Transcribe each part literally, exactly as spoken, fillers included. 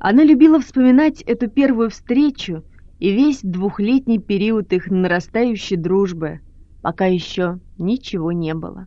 Она любила вспоминать эту первую встречу и весь двухлетний период их нарастающей дружбы, пока еще ничего не было.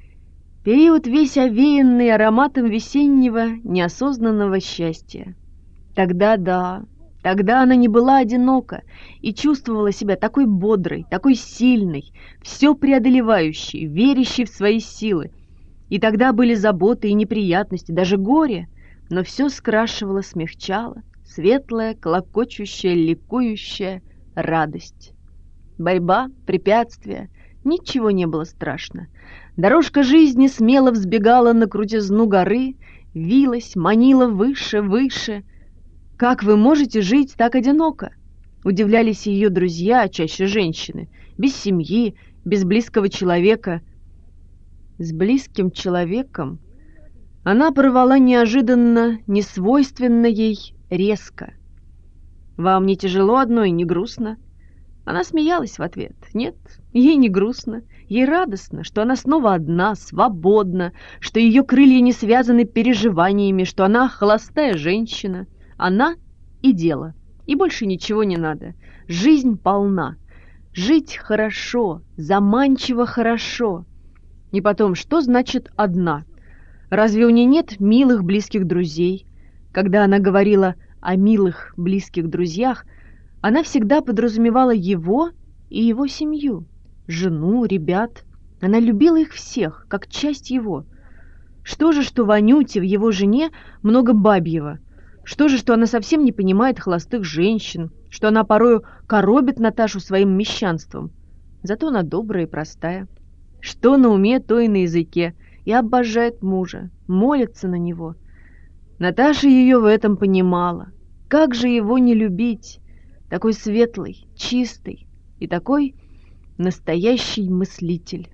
Период весь овеянный ароматом весеннего неосознанного счастья. Тогда да, тогда она не была одинока и чувствовала себя такой бодрой, такой сильной, все преодолевающей, верящей в свои силы. И тогда были заботы и неприятности, даже горе, но все скрашивало, смягчало, светлая, клокочущая, ликующая радость. Борьба, препятствия, ничего не было страшно. Дорожка жизни смело взбегала на крутизну горы, вилась, манила выше, выше. «Как вы можете жить так одиноко?» Удивлялись ее друзья, чаще женщины, без семьи, без близкого человека. С близким человеком она порвала неожиданно, несвойственно ей, резко. «Вам не тяжело одной, не грустно?» Она смеялась в ответ. Нет, ей не грустно, ей радостно, что она снова одна, свободна, что ее крылья не связаны переживаниями, что она холостая женщина. Она и дело, и больше ничего не надо. Жизнь полна. Жить хорошо, заманчиво хорошо. И потом, что значит «одна»? Разве у нее нет милых близких друзей? Когда она говорила о милых близких друзьях, она всегда подразумевала его и его семью, жену, ребят. Она любила их всех, как часть его. Что же, что в Анюте, в его жене, много бабьего? Что же, что она совсем не понимает холостых женщин, что она порою коробит Наташу своим мещанством? Зато она добрая и простая. Что на уме, то и на языке, и обожает мужа, молится на него. Наташа ее в этом понимала. Как же его не любить? Такой светлый, чистый и такой настоящий мыслитель.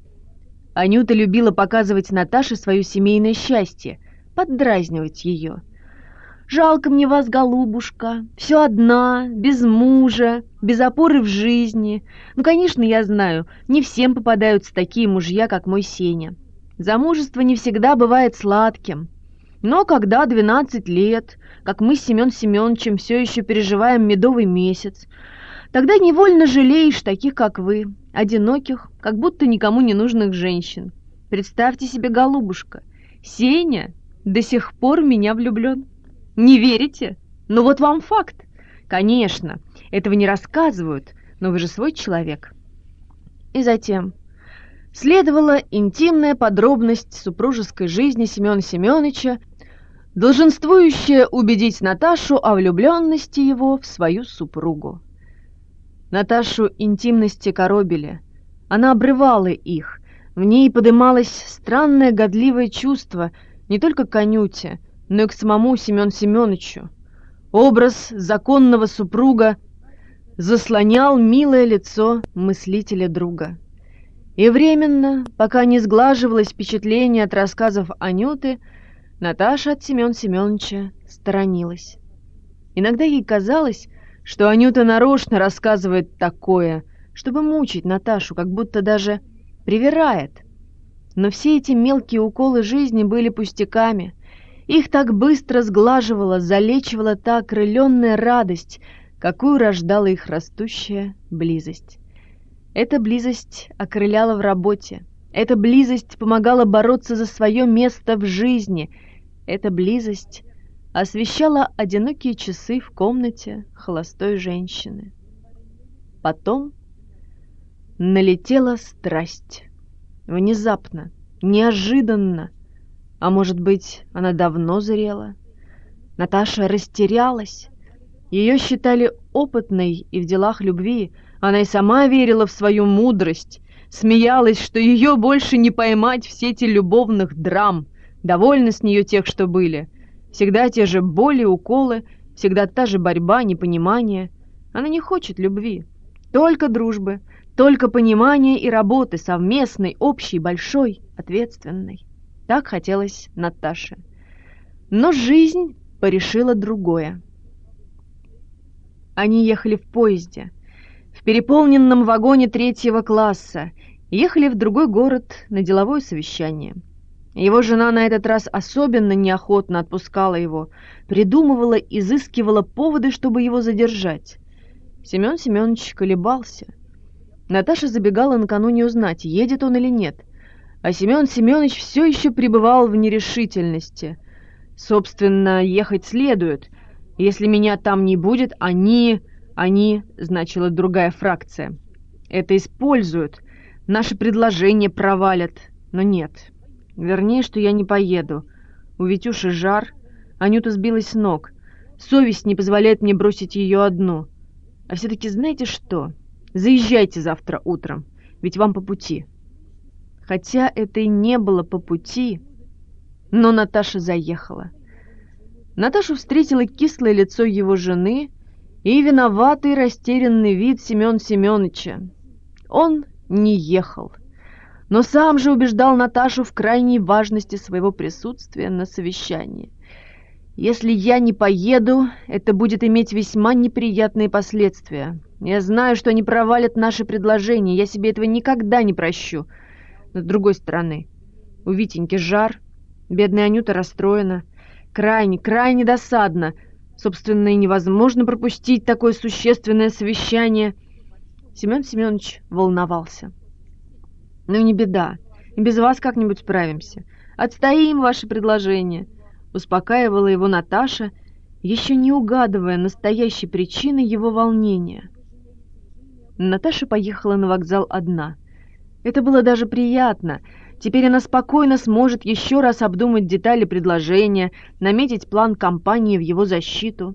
Анюта любила показывать Наташе свое семейное счастье, поддразнивать ее. «Жалко мне вас, голубушка, все одна, без мужа, без опоры в жизни. Ну, конечно, я знаю, не всем попадаются такие мужья, как мой Сеня. Замужество не всегда бывает сладким. Но когда двенадцать лет, как мы с Семен Семеновичем все еще переживаем медовый месяц, тогда невольно жалеешь таких, как вы, одиноких, как будто никому не нужных женщин. Представьте себе, голубушка, Сеня до сих пор в меня влюблен. Не верите? Ну вот вам факт. Конечно, этого не рассказывают, но вы же свой человек». И затем следовала интимная подробность супружеской жизни Семена Семеновича, долженствующая убедить Наташу о влюбленности его в свою супругу. Наташу интимности коробили. Она обрывала их. В ней подымалось странное годливое чувство не только к Анюте, но и к самому Семену Семеновичу. Образ законного супруга заслонял милое лицо мыслителя друга. И временно, пока не сглаживалось впечатление от рассказов Анюты, Наташа от Семена Семеновича сторонилась. Иногда ей казалось, что Анюта нарочно рассказывает такое, чтобы мучить Наташу, как будто даже привирает. Но все эти мелкие уколы жизни были пустяками. Их так быстро сглаживала, залечивала та окрыленная радость, какую рождала их растущая близость. Эта близость окрыляла в работе, эта близость помогала бороться за свое место в жизни, эта близость освещала одинокие часы в комнате холостой женщины. Потом налетела страсть. Внезапно, неожиданно, а может быть, она давно зрела. Наташа растерялась. Ее считали опытной и в делах любви. Она и сама верила в свою мудрость, смеялась, что ее больше не поймать в сети любовных драм. Довольна с нее тех, что были. Всегда те же боли, уколы, всегда та же борьба, непонимание. Она не хочет любви, только дружбы, только понимания и работы совместной, общей, большой, ответственной. Так хотелось Наташе. Но жизнь порешила другое. Они ехали в поезде, в переполненном вагоне третьего класса, ехали в другой город на деловое совещание. Его жена на этот раз особенно неохотно отпускала его, придумывала, изыскивала поводы, чтобы его задержать. Семен Семенович колебался. Наташа забегала накануне узнать, едет он или нет, а Семен Семенович все еще пребывал в нерешительности. Собственно, ехать следует. Если меня там не будет, они... Они, значила другая фракция. Это используют. Наши предложения провалят. Но нет. Вернее, что я не поеду. У Витюши жар. Анюта сбилась с ног. Совесть не позволяет мне бросить ее одну. А все-таки знаете что? Заезжайте завтра утром. Ведь вам по пути. Хотя это и не было по пути, но Наташа заехала. Наташу встретило кислое лицо его жены и виноватый растерянный вид Семена Семеновича. Он не ехал, но сам же убеждал Наташу в крайней важности своего присутствия на совещании. «Если я не поеду, это будет иметь весьма неприятные последствия. Я знаю, что они провалят наши предложения, я себе этого никогда не прощу. Но с другой стороны, у Витеньки жар, бедная Анюта расстроена. Крайне, крайне досадно. Собственно, и невозможно пропустить такое существенное совещание». Семен Семенович волновался. «Ну не беда, и без вас как-нибудь справимся. Отстоим ваше предложение», — успокаивала его Наташа, еще не угадывая настоящей причины его волнения. Наташа поехала на вокзал одна. Это было даже приятно. Теперь она спокойно сможет еще раз обдумать детали предложения, наметить план кампании в его защиту.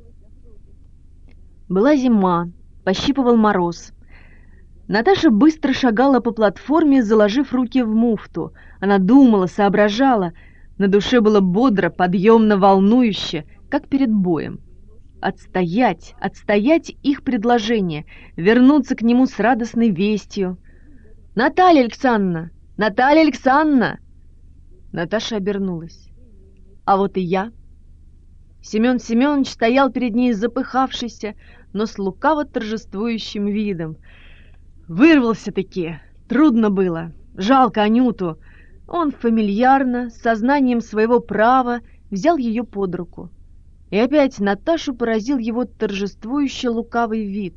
Была зима, пощипывал мороз. Наташа быстро шагала по платформе, заложив руки в муфту. Она думала, соображала. На душе было бодро, подъемно, волнующе, как перед боем. Отстоять, отстоять их предложение, вернуться к нему с радостной вестью. «Наталья Александровна! Наталья Александровна!» Наташа обернулась. «А вот и я». Семен Семенович стоял перед ней запыхавшийся, но с лукаво торжествующим видом. Вырвался-таки. Трудно было. Жалко Анюту. Он фамильярно, с сознанием своего права, взял ее под руку. И опять Наташу поразил его торжествующий лукавый вид.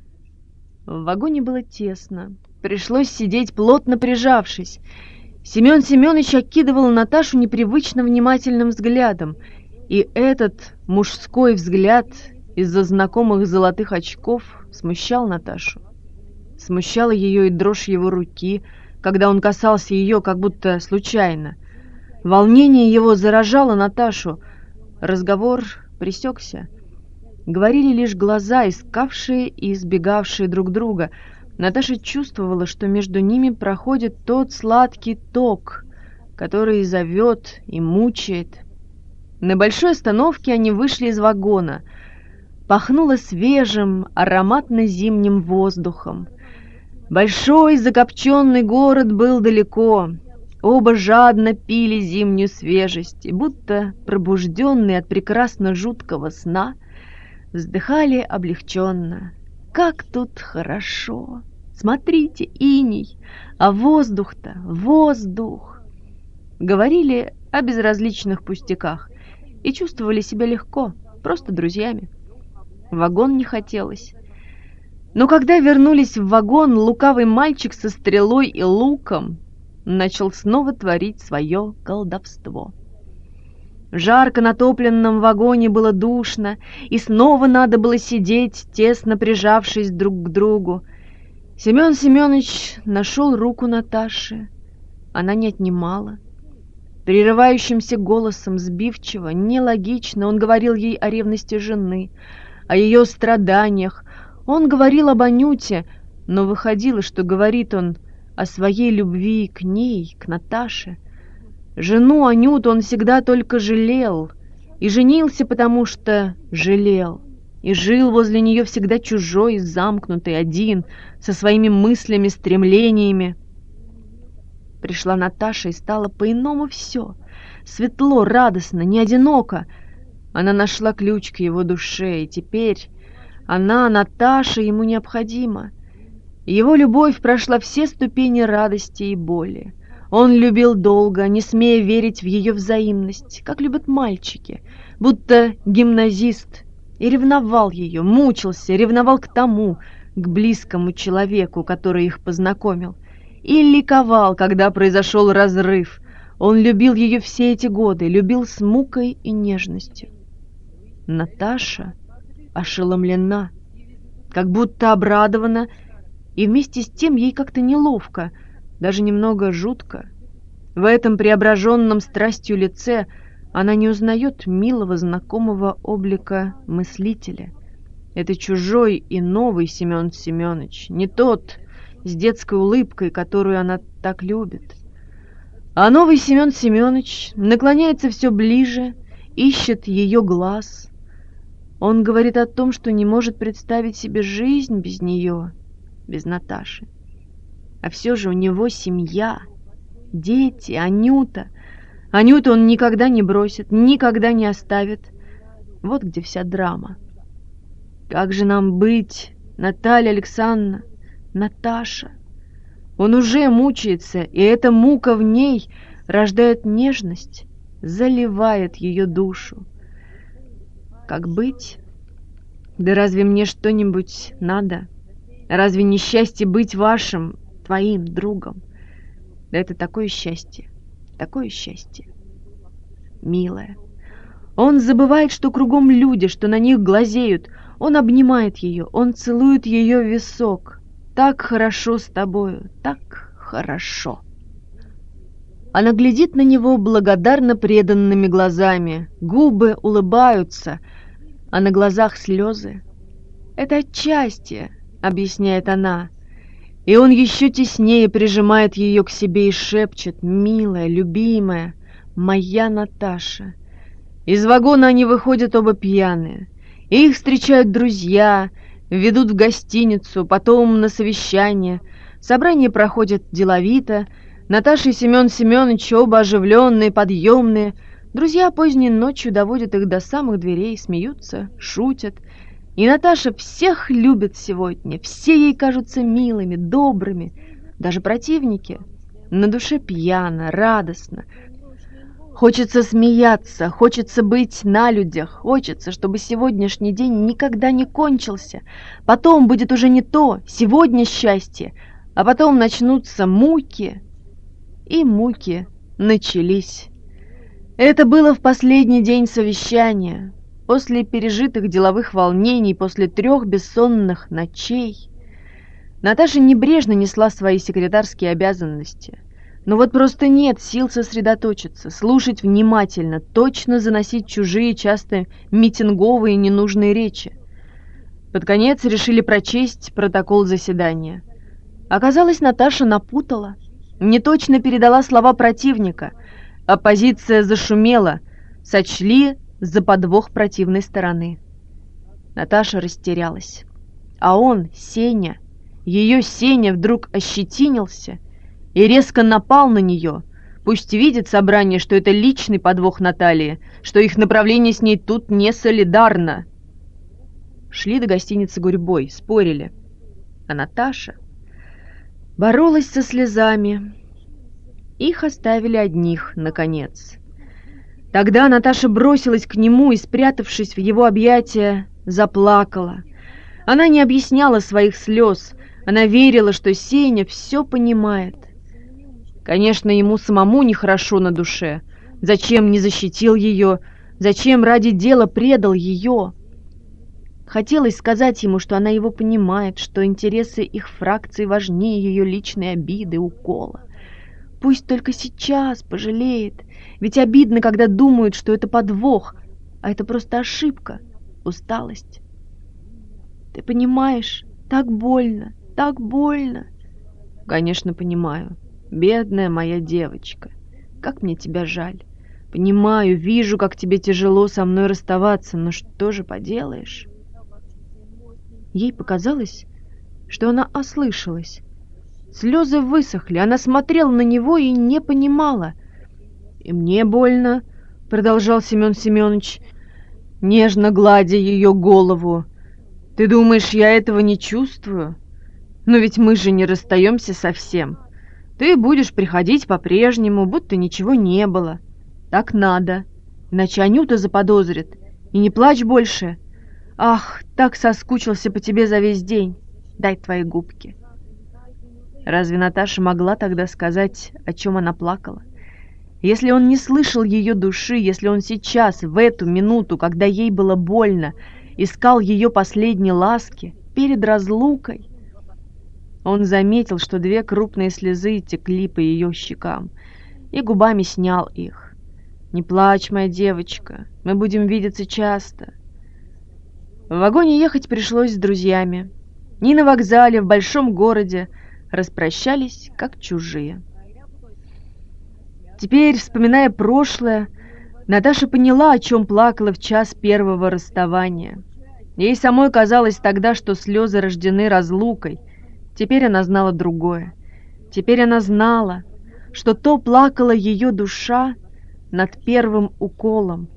В вагоне было тесно. Пришлось сидеть, плотно прижавшись. Семен Семенович окидывал Наташу непривычно внимательным взглядом, и этот мужской взгляд из-за знакомых золотых очков смущал Наташу. Смущала ее и дрожь его руки, когда он касался ее, как будто случайно. Волнение его заражало Наташу. Разговор пресекся. Говорили лишь глаза, искавшие и избегавшие друг друга. Наташа чувствовала, что между ними проходит тот сладкий ток, который зовет и мучает. На большой остановке они вышли из вагона. Пахнуло свежим, ароматно-зимним воздухом. Большой закопченный город был далеко. Оба жадно пили зимнюю свежесть, и будто пробужденные от прекрасно жуткого сна, вздыхали облегченно. Как тут хорошо! Смотрите, иней, а воздух-то, воздух! Говорили о безразличных пустяках и чувствовали себя легко, просто друзьями. В вагон не хотелось. Но когда вернулись в вагон, лукавый мальчик со стрелой и луком начал снова творить свое колдовство. В жарко натопленном вагоне было душно, и снова надо было сидеть, тесно прижавшись друг к другу. Семен Семенович нашел руку Наташи. Она не отнимала. Прерывающимся голосом, сбивчиво, нелогично он говорил ей о ревности жены, о ее страданиях. Он говорил об Анюте, но выходило, что говорит он о своей любви к ней, к Наташе. Жену Анюту он всегда только жалел, и женился, потому что жалел, и жил возле нее всегда чужой, замкнутый, один, со своими мыслями, стремлениями. Пришла Наташа, и стало по-иному все. Светло, радостно, не одиноко. Она нашла ключ к его душе, и теперь она, Наташа, ему необходима. Его любовь прошла все ступени радости и боли. Он любил долго, не смея верить в ее взаимность, как любят мальчики, будто гимназист, и ревновал ее, мучился, ревновал к тому, к близкому человеку, который их познакомил, и ликовал, когда произошел разрыв. Он любил ее все эти годы, любил с мукой и нежностью. Наташа ошеломлена, как будто обрадована, и вместе с тем ей как-то неловко, даже немного жутко. В этом преображенном страстью лице она не узнает милого знакомого облика мыслителя. Это чужой и новый Семен Семенович, не тот с детской улыбкой, которую она так любит. А новый Семен Семенович наклоняется все ближе, ищет ее глаз. Он говорит о том, что не может представить себе жизнь без нее, без Наташи. А все же у него семья, дети, Анюта. Анюту он никогда не бросит, никогда не оставит. Вот где вся драма. Как же нам быть, Наталья Александровна, Наташа? Он уже мучается, и эта мука в ней рождает нежность, заливает ее душу. Как быть? Да разве мне что-нибудь надо? Разве не счастье быть вашим, твоим другом? Да это такое счастье, такое счастье. Милая. Он забывает, что кругом люди, что на них глазеют. Он обнимает ее, он целует ее в висок. Так хорошо с тобою, так хорошо. Она глядит на него благодарно преданными глазами. Губы улыбаются, а на глазах слезы. «Это от счастья», — объясняет она. И он еще теснее прижимает ее к себе и шепчет: «Милая, любимая, моя Наташа». Из вагона они выходят оба пьяные. И их встречают друзья, ведут в гостиницу, потом на совещание. Собрание проходит деловито. Наташа и Семен Семенович оба оживленные, подъемные. Друзья поздней ночью доводят их до самых дверей, смеются, шутят. И Наташа всех любит сегодня, все ей кажутся милыми, добрыми, даже противники. На душе пьяно, радостно. Хочется смеяться, хочется быть на людях, хочется, чтобы сегодняшний день никогда не кончился. Потом будет уже не то, сегодня счастье, а потом начнутся муки. И муки начались. Это было в последний день совещания. После пережитых деловых волнений, после трех бессонных ночей, Наташа небрежно несла свои секретарские обязанности. Но вот просто нет сил сосредоточиться, слушать внимательно, точно заносить чужие, часто митинговые ненужные речи. Под конец решили прочесть протокол заседания. Оказалось, Наташа напутала, неточно передала слова противника. Оппозиция зашумела, сочли за подвох противной стороны. Наташа растерялась. А он, Сеня, ее Сеня, вдруг ощетинился и резко напал на нее. Пусть видит собрание, что это личный подвох Натальи, что их направление с ней тут не солидарно. Шли до гостиницы гурьбой, спорили. А Наташа боролась со слезами. Их оставили одних, наконец. Тогда Наташа бросилась к нему и, спрятавшись в его объятия, заплакала. Она не объясняла своих слез, она верила, что Сеня все понимает. Конечно, ему самому нехорошо на душе. Зачем не защитил ее? Зачем ради дела предал ее? Хотелось сказать ему, что она его понимает, что интересы их фракции важнее ее личной обиды, укола. Пусть только сейчас пожалеет, ведь обидно, когда думают, что это подвох, а это просто ошибка, усталость. Ты понимаешь, так больно, так больно. Конечно, понимаю. Бедная моя девочка, как мне тебя жаль. Понимаю, вижу, как тебе тяжело со мной расставаться, но что же поделаешь? Ей показалось, что она ослышалась. Слезы высохли, она смотрела на него и не понимала. «И мне больно», — продолжал Семен Семенович, нежно гладя ее голову. «Ты думаешь, я этого не чувствую? Но ведь мы же не расстаемся совсем. Ты будешь приходить по-прежнему, будто ничего не было. Так надо, иначе Анюта заподозрит. И не плачь больше. Ах, так соскучился по тебе за весь день. Дай твои губки». Разве Наташа могла тогда сказать, о чем она плакала? Если он не слышал ее души, если он сейчас, в эту минуту, когда ей было больно, искал ее последней ласки перед разлукой, он заметил, что две крупные слезы текли по ее щекам, и губами снял их. «Не плачь, моя девочка, мы будем видеться часто». В вагоне ехать пришлось с друзьями. Ни на вокзале, в большом городе распрощались, как чужие. Теперь, вспоминая прошлое, Наташа поняла, о чем плакала в час первого расставания. Ей самой казалось тогда, что слезы рождены разлукой. Теперь она знала другое. Теперь она знала, что то плакала ее душа над первым уколом.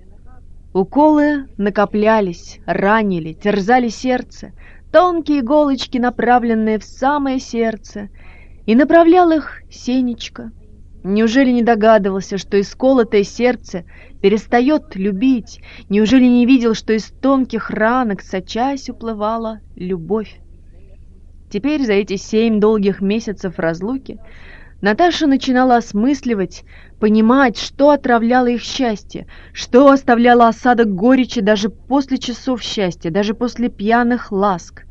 Уколы накоплялись, ранили, терзали сердце, тонкие иголочки, направленные в самое сердце, и направлял их Сенечка. Неужели не догадывался, что исколотое сердце перестает любить? Неужели не видел, что из тонких ранок, сочась, уплывала любовь? Теперь, за эти семь долгих месяцев разлуки, Наташа начинала осмысливать, понимать, что отравляло их счастье, что оставляло осадок горечи даже после часов счастья, даже после пьяных ласк.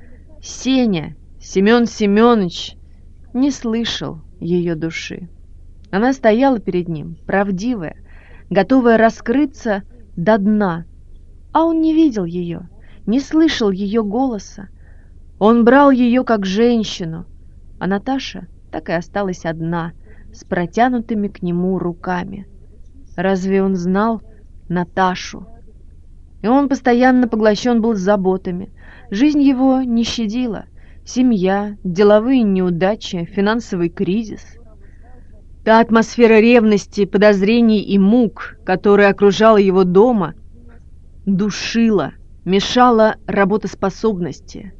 Сеня, Семен Семенович, не слышал ее души. Она стояла перед ним, правдивая, готовая раскрыться до дна, а он не видел ее, не слышал ее голоса. Он брал ее как женщину, а Наташа так и осталась одна, с протянутыми к нему руками. Разве он знал Наташу? И он постоянно поглощен был заботами. Жизнь его не щадила. Семья, деловые неудачи, финансовый кризис. Та атмосфера ревности, подозрений и мук, которая окружала его дома, душила, мешала работоспособности.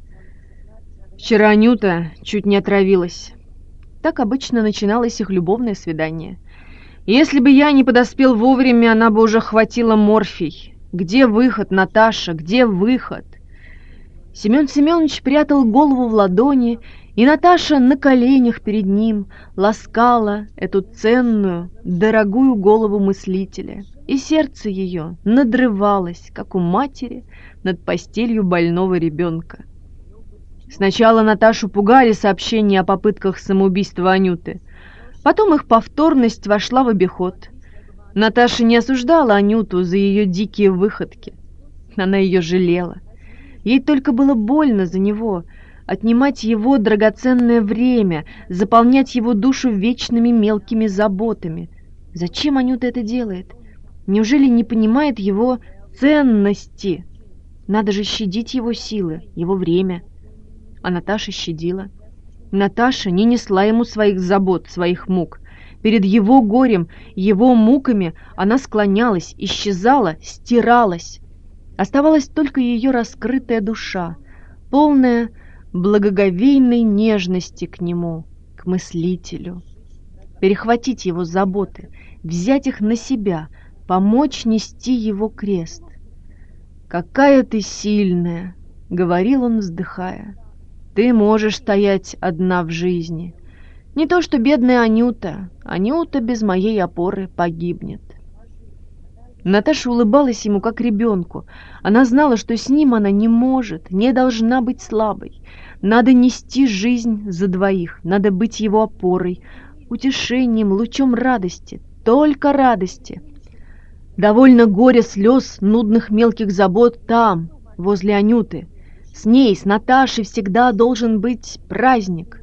Вчера Анюта чуть не отравилась. Так обычно начиналось их любовное свидание. Если бы я не подоспел вовремя, она бы уже хватила морфий. Где выход, Наташа, где выход? Семен Семенович прятал голову в ладони, и Наташа на коленях перед ним ласкала эту ценную, дорогую голову мыслителя, и сердце ее надрывалось, как у матери, над постелью больного ребенка. Сначала Наташу пугали сообщения о попытках самоубийства Анюты, потом их повторность вошла в обиход. Наташа не осуждала Анюту за ее дикие выходки, она ее жалела. Ей только было больно за него, отнимать его драгоценное время, заполнять его душу вечными мелкими заботами. Зачем Анюта это делает? Неужели не понимает его ценности? Надо же щадить его силы, его время. А Наташа щадила. Наташа не несла ему своих забот, своих мук. Перед его горем, его муками она склонялась, исчезала, стиралась. Оставалась только ее раскрытая душа, полная благоговейной нежности к нему, к мыслителю. Перехватить его заботы, взять их на себя, помочь нести его крест. «Какая ты сильная!» — говорил он, вздыхая. «Ты можешь стоять одна в жизни. Не то что бедная Анюта. Анюта без моей опоры погибнет». Наташа улыбалась ему как ребенку. Она знала, что с ним она не может, не должна быть слабой. Надо нести жизнь за двоих, надо быть его опорой, утешением, лучом радости, только радости. Довольно горя, слез, нудных мелких забот там, возле Анюты. С ней, с Наташей всегда должен быть праздник.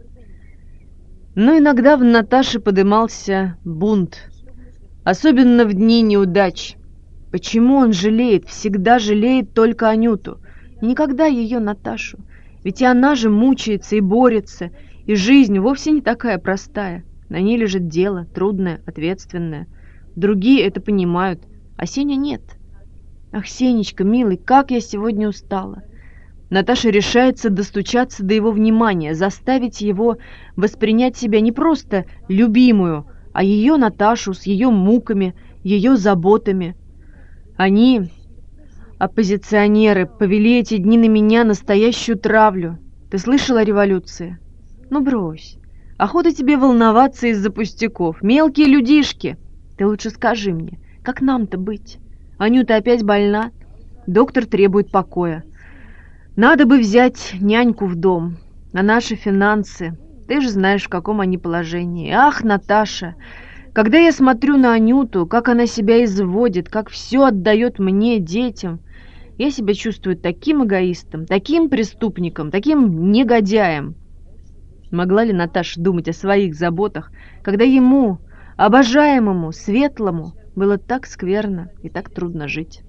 Но иногда в Наташе подымался бунт, особенно в дни неудач. Почему он жалеет, всегда жалеет только Анюту, и никогда ее Наташу? Ведь и она же мучается и борется, и жизнь вовсе не такая простая. На ней лежит дело, трудное, ответственное. Другие это понимают, а Сеня нет. Ах, Сенечка, милый, как я сегодня устала. Наташа решается достучаться до его внимания, заставить его воспринять себя не просто любимую, а ее Наташу с ее муками, ее заботами. Они, оппозиционеры, повели эти дни на меня настоящую травлю. Ты слышал о революции? Ну брось. Охота тебе волноваться из-за пустяков. Мелкие людишки. Ты лучше скажи мне, как нам-то быть? Анюта опять больна. Доктор требует покоя. Надо бы взять няньку в дом. А наши финансы... Ты же знаешь, в каком они положении. Ах, Наташа, когда я смотрю на Анюту, как она себя изводит, как все отдает мне, детям, я себя чувствую таким эгоистом, таким преступником, таким негодяем. Могла ли Наташа думать о своих заботах, когда ему, обожаемому, светлому, было так скверно и так трудно жить?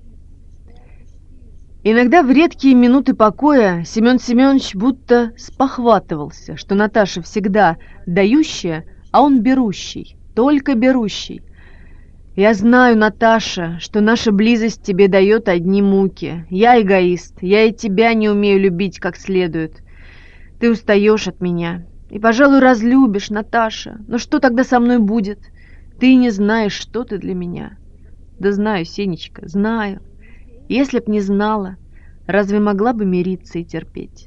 Иногда в редкие минуты покоя Семен Семенович будто спохватывался, что Наташа всегда дающая, а он берущий, только берущий. «Я знаю, Наташа, что наша близость тебе дает одни муки. Я эгоист, я и тебя не умею любить как следует. Ты устаешь от меня и, пожалуй, разлюбишь, Наташа. Но что тогда со мной будет? Ты не знаешь, что ты для меня». «Да знаю, Сенечка, знаю. Если б не знала, разве могла бы мириться и терпеть?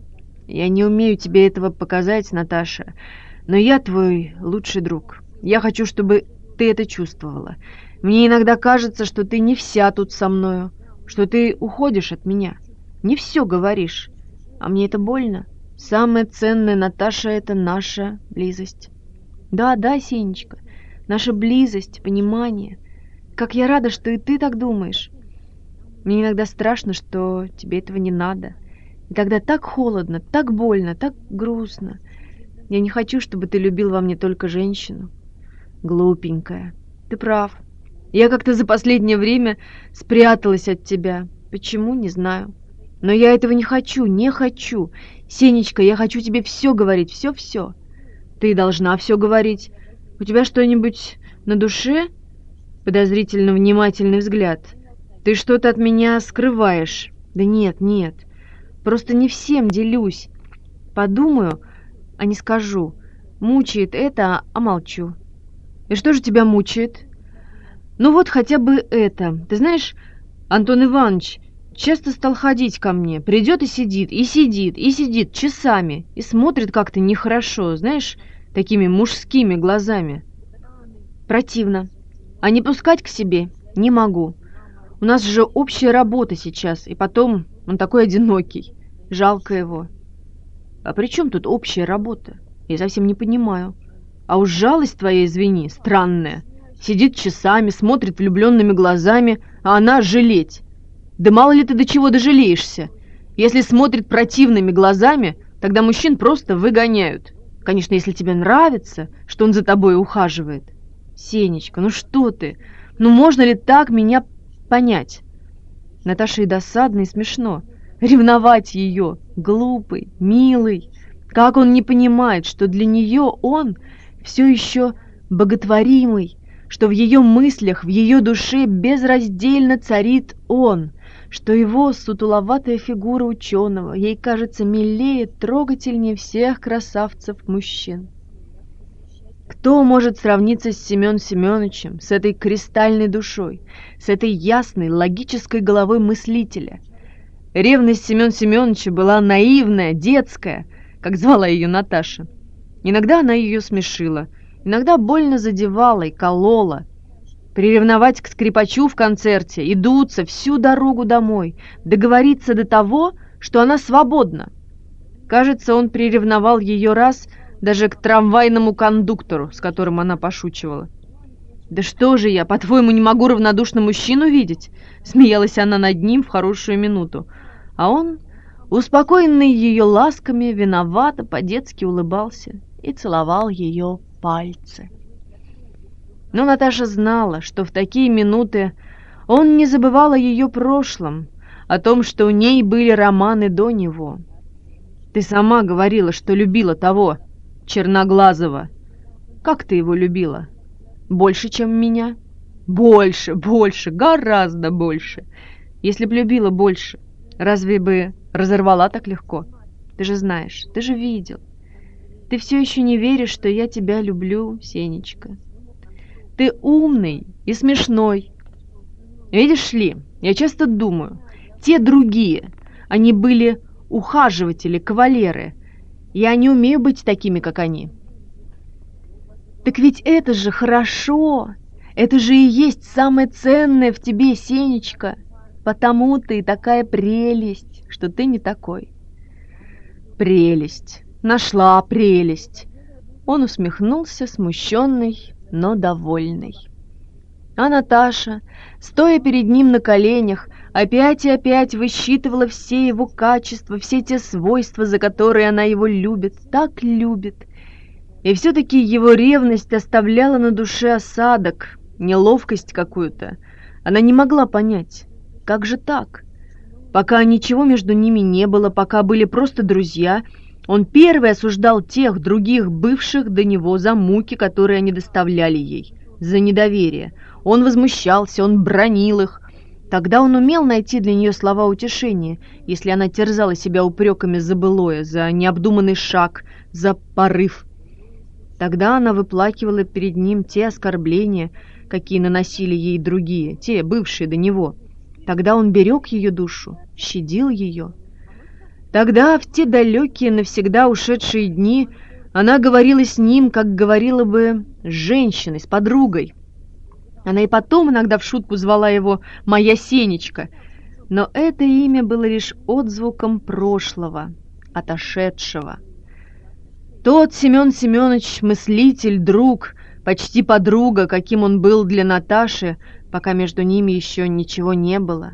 Я не умею тебе этого показать, Наташа, но я твой лучший друг. Я хочу, чтобы ты это чувствовала. Мне иногда кажется, что ты не вся тут со мною, что ты уходишь от меня, не все говоришь, а мне это больно. Самое ценное, Наташа, это наша близость». «Да, да, Сенечка, наша близость, понимание. Как я рада, что и ты так думаешь. Мне иногда страшно, что тебе этого не надо. И тогда так холодно, так больно, так грустно. Я не хочу, чтобы ты любил во мне только женщину. Глупенькая, ты прав. Я как-то за последнее время спряталась от тебя. Почему, не знаю. Но я этого не хочу, не хочу. Сенечка, я хочу тебе все говорить, все-все. Ты должна все говорить. У тебя что-нибудь на душе?» Подозрительно внимательный взгляд. «Ты что-то от меня скрываешь?» «Да нет, нет. Просто не всем делюсь. Подумаю, а не скажу. Мучает это, а молчу». «И что же тебя мучает?» «Ну вот хотя бы это. Ты знаешь, Антон Иванович часто стал ходить ко мне. Придет и сидит, и сидит, и сидит часами. И смотрит как-то нехорошо, знаешь, такими мужскими глазами. Противно. А не пускать к себе не могу. У нас же общая работа сейчас, и потом он такой одинокий. Жалко его». «А при чем тут общая работа? Я совсем не понимаю. А уж жалость твоя, извини, странная. Сидит часами, смотрит влюбленными глазами, а она жалеть. Да мало ли ты до чего дожалеешься. Если смотрит противными глазами, тогда мужчин просто выгоняют. Конечно, если тебе нравится, что он за тобой ухаживает». «Сенечка, ну что ты? Ну можно ли так меня понять?» Наташе и досадно, и смешно. Ревновать ее, глупый, милый. Как он не понимает, что для нее он все еще боготворимый, что в ее мыслях, в ее душе безраздельно царит он, что его сутуловатая фигура ученого ей кажется милее, трогательнее всех красавцев-мужчин. Кто может сравниться с Семеном Семеновичем, с этой кристальной душой, с этой ясной, логической головой мыслителя? Ревность Семена Семеновича была наивная, детская, как звала ее Наташа. Иногда она ее смешила, иногда больно задевала и колола. Приревновать к скрипачу в концерте и дуться всю дорогу домой, договориться до того, что она свободна. Кажется, он приревновал ее раз даже к трамвайному кондуктору, с которым она пошучивала. «Да что же я, по-твоему, не могу равнодушно мужчину видеть?» Смеялась она над ним в хорошую минуту. А он, успокоенный ее ласками, виновато по-детски улыбался и целовал ее пальцы. Но Наташа знала, что в такие минуты он не забывал о ее прошлом, о том, что у ней были романы до него. «Ты сама говорила, что любила того Черноглазого. Как ты его любила? Больше, чем меня?» «Больше, больше, гораздо больше. Если б любила больше, разве бы разорвала так легко. Ты же знаешь, ты же видел. Ты все еще не веришь, что я тебя люблю, Сенечка. Ты умный и смешной. Видишь ли, я часто думаю, те другие, они были ухаживатели, кавалеры. Я не умею быть такими, как они. Так ведь это же хорошо. Это же и есть самое ценное в тебе, Сенечка. Потому ты и такая прелесть, что ты не такой. Прелесть. Нашла прелесть. Он усмехнулся, смущенный, но довольный. А Наташа, стоя перед ним на коленях, опять и опять высчитывала все его качества, все те свойства, за которые она его любит, так любит. И все-таки его ревность оставляла на душе осадок, неловкость какую-то. Она не могла понять, как же так? Пока ничего между ними не было, пока были просто друзья, он первый осуждал тех других бывших до него за муки, которые они доставляли ей, за недоверие. Он возмущался, он бранил их. Тогда он умел найти для нее слова утешения, если она терзала себя упреками за былое, за необдуманный шаг, за порыв. Тогда она выплакивала перед ним те оскорбления, какие наносили ей другие, те, бывшие до него. Тогда он берег ее душу, щадил ее. Тогда, в те далекие, навсегда ушедшие дни, она говорила с ним, как говорила бы с женщиной, с подругой. Она и потом иногда в шутку звала его «моя Сенечка», но это имя было лишь отзвуком прошлого, отошедшего. Тот Семен Семенович, мыслитель, друг, почти подруга, каким он был для Наташи, пока между ними еще ничего не было.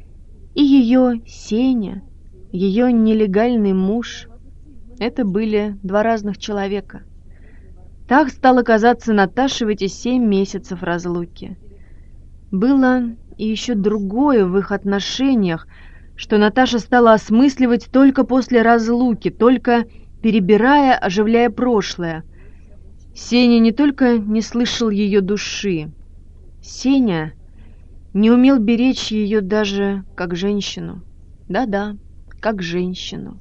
И ее Сеня, ее нелегальный муж — это были два разных человека. Так стало казаться Наташе в эти семь месяцев разлуки. Было и еще другое в их отношениях, что Наташа стала осмысливать только после разлуки, только перебирая, оживляя прошлое. Сеня не только не слышал ее души, Сеня не умел беречь ее даже как женщину. Да-да, как женщину.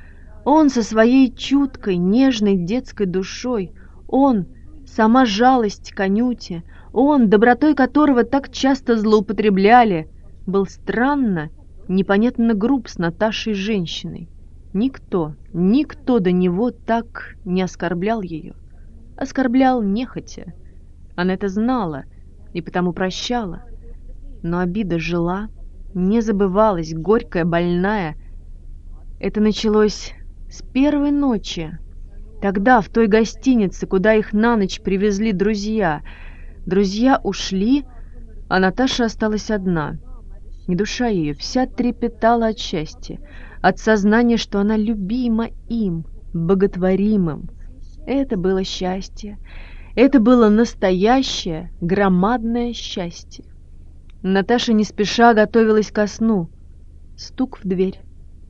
Он со своей чуткой, нежной детской душой, он, сама жалость к Анюте, он, добротой которого так часто злоупотребляли, был странно, непонятно груб с Наташей женщиной. Никто, никто до него так не оскорблял ее. Оскорблял нехотя. Она это знала и потому прощала. Но обида жила, не забывалась, горькая, больная. Это началось с первой ночи. Тогда, в той гостинице, куда их на ночь привезли друзья. Друзья ушли, а Наташа осталась одна. И душа ее вся трепетала от счастья, от сознания, что она любима им, боготворимым. Это было счастье. Это было настоящее, громадное счастье. Наташа не спеша готовилась ко сну. Стук в дверь.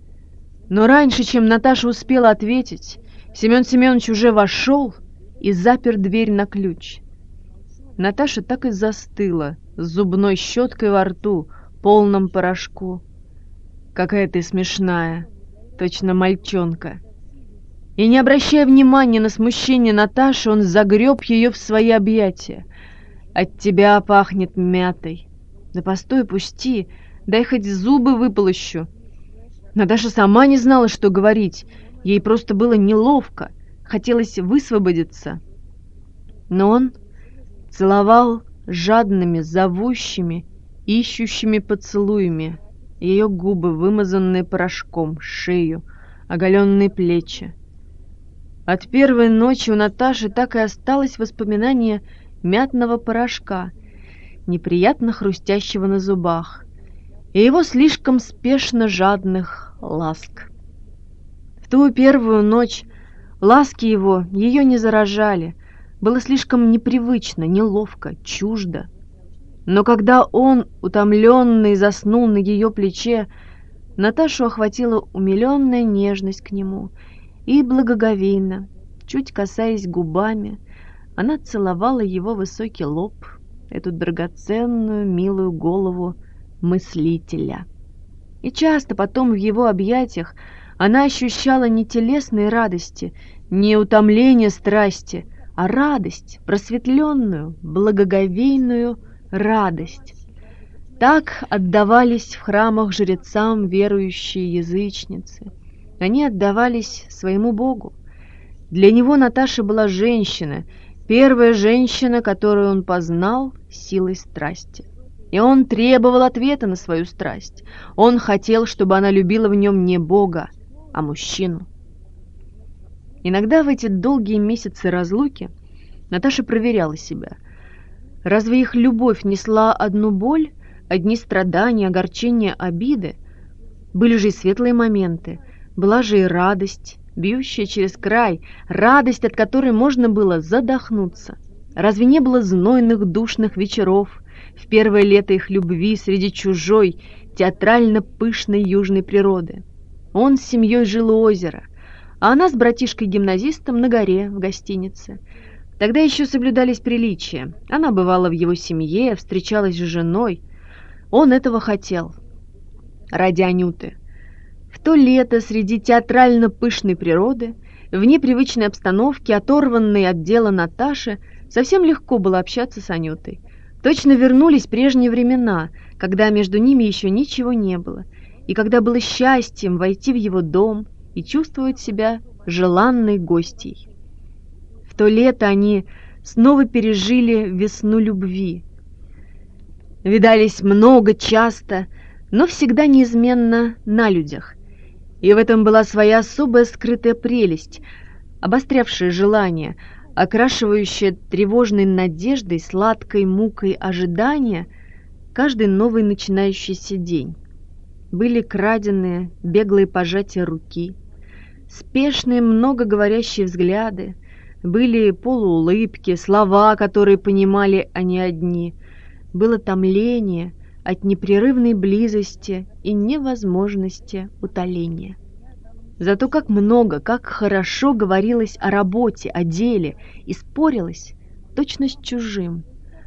Но раньше, чем Наташа успела ответить, Семен Семенович уже вошел и запер дверь на ключ. Наташа так и застыла, с зубной щеткой во рту, полном порошку. «Какая ты смешная, точно мальчонка!» И, не обращая внимания на смущение Наташи, он загреб ее в свои объятия. «От тебя пахнет мятой. Да постой, пусти, дай хоть зубы выполощу». Наташа сама не знала, что говорить. Ей просто было неловко, хотелось высвободиться. Но он целовал жадными, зовущими, ищущими поцелуями ее губы, вымазанные порошком, шею, оголенные плечи. От первой ночи у Наташи так и осталось воспоминание мятного порошка, неприятно хрустящего на зубах, и его слишком спешно жадных ласк. В ту первую ночь ласки его ее не заражали, было слишком непривычно, неловко, чуждо. Но когда он, утомленный, заснул на ее плече, Наташу охватила умиленная нежность к нему, и благоговейно, чуть касаясь губами, она целовала его высокий лоб, эту драгоценную, милую голову мыслителя. И часто потом в его объятиях она ощущала не телесные радости, не утомление страсти, а радость, просветленную, благоговейную радость. Так отдавались в храмах жрецам верующие язычницы. Они отдавались своему Богу. Для него Наташа была женщина, первая женщина, которую он познал силой страсти. И он требовал ответа на свою страсть. Он хотел, чтобы она любила в нем не Бога, а мужчину. Иногда в эти долгие месяцы разлуки Наташа проверяла себя. Разве их любовь несла одну боль, одни страдания, огорчения, обиды? Были же и светлые моменты, была же и радость, бьющая через край, радость, от которой можно было задохнуться. Разве не было знойных душных вечеров в первое лето их любви среди чужой, театрально пышной южной природы? Он с семьей жил у озера, а она с братишкой-гимназистом на горе в гостинице. Тогда еще соблюдались приличия. Она бывала в его семье, встречалась с женой. Он этого хотел. Ради Анюты. В то лето среди театрально пышной природы, в непривычной обстановке, оторванной от дела Наташи, совсем легко было общаться с Анютой. Точно вернулись прежние времена, когда между ними еще ничего не было, и когда было счастьем войти в его дом и чувствовать себя желанной гостьей. В то лето они снова пережили весну любви. Видались много, часто, но всегда неизменно на людях. И в этом была своя особая скрытая прелесть, обострявшая желание, окрашивающая тревожной надеждой, сладкой мукой ожидания каждый новый начинающийся день. Были краденые, беглые пожатия руки, спешные, многоговорящие взгляды, были полуулыбки, слова, которые понимали они одни, было томление от непрерывной близости и невозможности утоления. Зато как много, как хорошо говорилось о работе, о деле, и спорилось точно с чужим.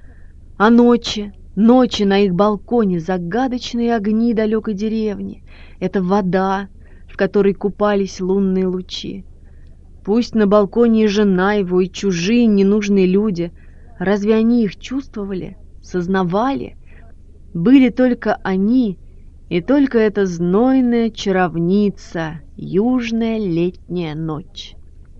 О ночи, ночи на их балконе, загадочные огни далекой деревни, это вода, в которой купались лунные лучи. Пусть на балконе и жена его, и чужие ненужные люди, разве они их чувствовали, сознавали? Были только они и только эта знойная чаровница, южная летняя ночь.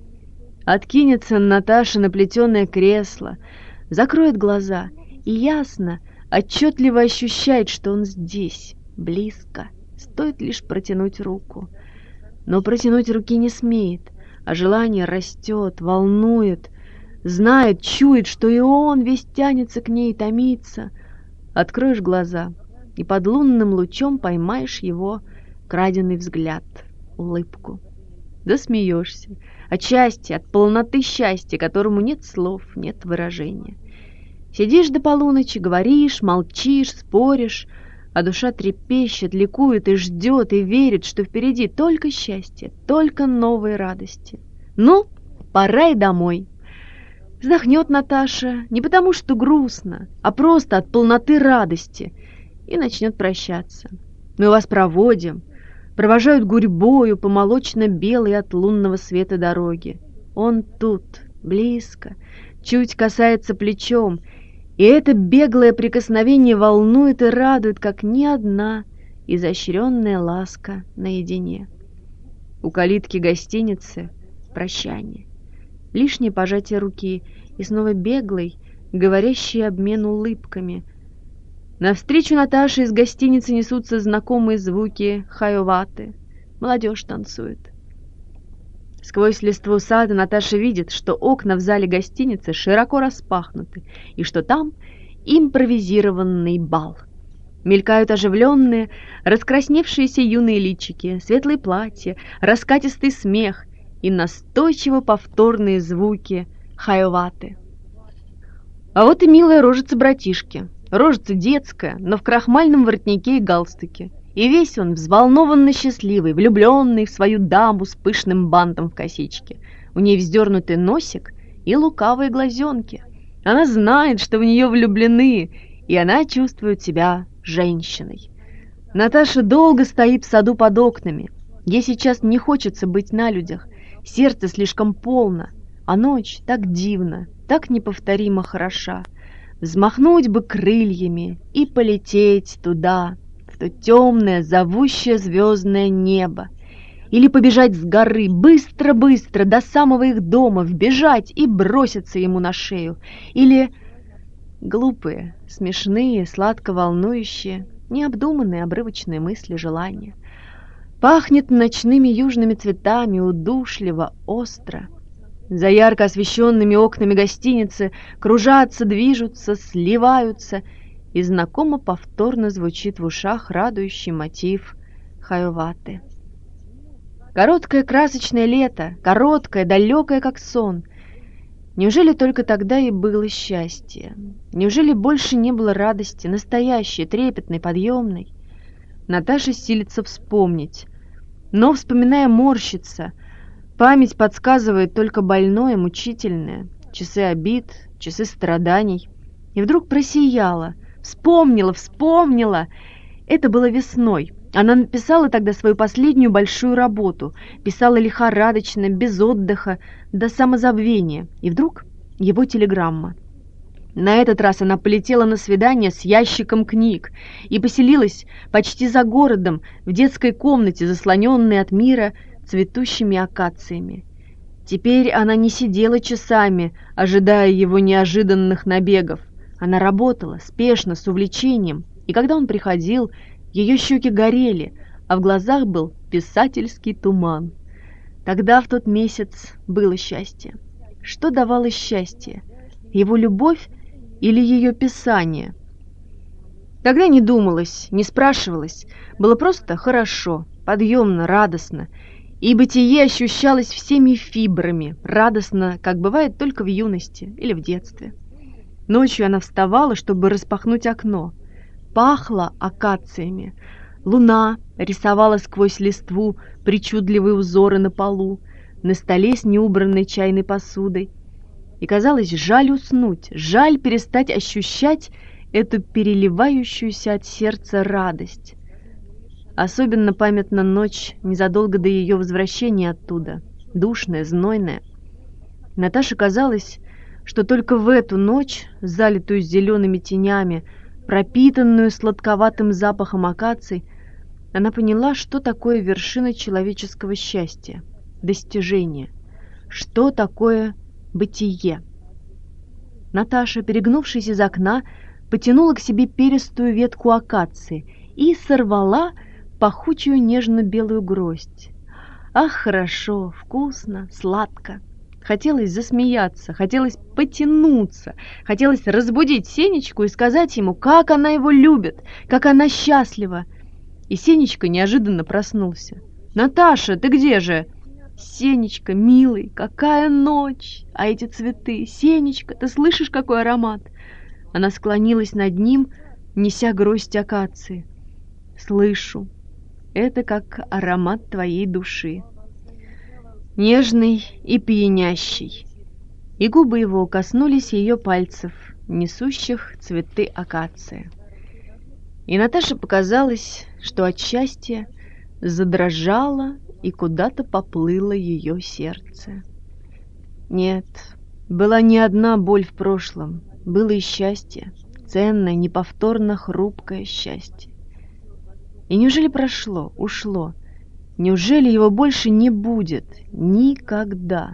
Откинется Наташа на плетеное кресло, закроет глаза и ясно, отчетливо ощущает, что он здесь, близко, стоит лишь протянуть руку. Но протянуть руки не смеет, а желание растет, волнует, знает, чует, что и он весь тянется к ней, томится. Откроешь глаза, и под лунным лучом поймаешь его краденый взгляд, улыбку. Да смеешься от счастья, от полноты счастья, которому нет слов, нет выражения. Сидишь до полуночи, говоришь, молчишь, споришь, а душа трепещет, ликует и ждет, и верит, что впереди только счастье, только новые радости. Ну, пора и домой. Вздохнет Наташа не потому, что грустно, а просто от полноты радости, и начнет прощаться. Мы вас проводим, провожают гурьбою по молочно-белой от лунного света дороги. Он тут, близко, чуть касается плечом, и это беглое прикосновение волнует и радует, как ни одна изощренная ласка наедине. У калитки гостиницы прощание. Лишнее пожатие руки и снова беглый, говорящий обмен улыбками. Навстречу Наташе из гостиницы несутся знакомые звуки хайоваты. Молодежь танцует. Сквозь листву сада Наташа видит, что окна в зале гостиницы широко распахнуты, и что там импровизированный бал. Мелькают оживленные, раскрасневшиеся юные личики, светлые платья, раскатистый смех и настойчиво повторные звуки хайоваты. А вот и милая рожица братишки. Рожица детская, но в крахмальном воротнике и галстуке. И весь он взволнованно счастливый, влюбленный в свою даму с пышным бантом в косичке. У ней вздернутый носик и лукавые глазенки. Она знает, что в нее влюблены, и она чувствует себя женщиной. Наташа долго стоит в саду под окнами. Ей сейчас не хочется быть на людях. Сердце слишком полно, а ночь так дивна, так неповторимо хороша. Взмахнуть бы крыльями и полететь туда, в то темное, зовущее звездное небо. Или побежать с горы быстро-быстро до самого их дома, вбежать и броситься ему на шею. Или глупые, смешные, сладко волнующие, необдуманные обрывочные мысли, желания. Пахнет ночными южными цветами, удушливо, остро. За ярко освещенными окнами гостиницы кружатся, движутся, сливаются, и знакомо повторно звучит в ушах радующий мотив Хайваты. Короткое красочное лето, короткое, далекое, как сон. Неужели только тогда и было счастье? Неужели больше не было радости, настоящей, трепетной, подъемной? Наташа силится вспомнить, но, вспоминая, морщится. Память подсказывает только больное, мучительное, часы обид, часы страданий. И вдруг просияла, вспомнила, вспомнила. Это было весной. Она написала тогда свою последнюю большую работу, писала лихорадочно, без отдыха, до самозабвения. И вдруг его телеграмма. На этот раз она полетела на свидание с ящиком книг и поселилась почти за городом, в детской комнате, заслоненной от мира цветущими акациями. Теперь она не сидела часами, ожидая его неожиданных набегов. Она работала, спешно, с увлечением, и когда он приходил, ее щеки горели, а в глазах был писательский туман. Тогда, в тот месяц, было счастье. Что давало счастье? Его любовь или ее писание? Тогда не думалось, не спрашивалось, было просто хорошо, подъемно, радостно, и бытие ощущалось всеми фибрами, радостно, как бывает только в юности или в детстве. Ночью она вставала, чтобы распахнуть окно. Пахло акациями. Луна рисовала сквозь листву причудливые узоры на полу, на столе с неубранной чайной посудой. И казалось, жаль уснуть, жаль перестать ощущать эту переливающуюся от сердца радость. Особенно памятна ночь незадолго до ее возвращения оттуда, душная, знойная. Наташе казалось, что только в эту ночь, залитую зелеными тенями, пропитанную сладковатым запахом акаций, она поняла, что такое вершина человеческого счастья, достижение, что такое бытие. Наташа, перегнувшись из окна, потянула к себе перистую ветку акации и сорвала пахучую нежно-белую гроздь. Ах, хорошо, вкусно, сладко. Хотелось засмеяться, хотелось потянуться, хотелось разбудить Сенечку и сказать ему, как она его любит, как она счастлива. И Сенечка неожиданно проснулся. «Наташа, ты где же?» «Сенечка, милый, какая ночь! А эти цветы! Сенечка, ты слышишь, какой аромат?» Она склонилась над ним, неся гроздь акации. «Слышу. Это как аромат твоей души. Нежный и пьянящий». И губы его коснулись ее пальцев, несущих цветы акации. И Наташе показалось, что от счастья задрожало и куда-то поплыло ее сердце. Нет, была не одна боль в прошлом, было и счастье, ценное, неповторно хрупкое счастье. И неужели прошло, ушло? Неужели его больше не будет? Никогда.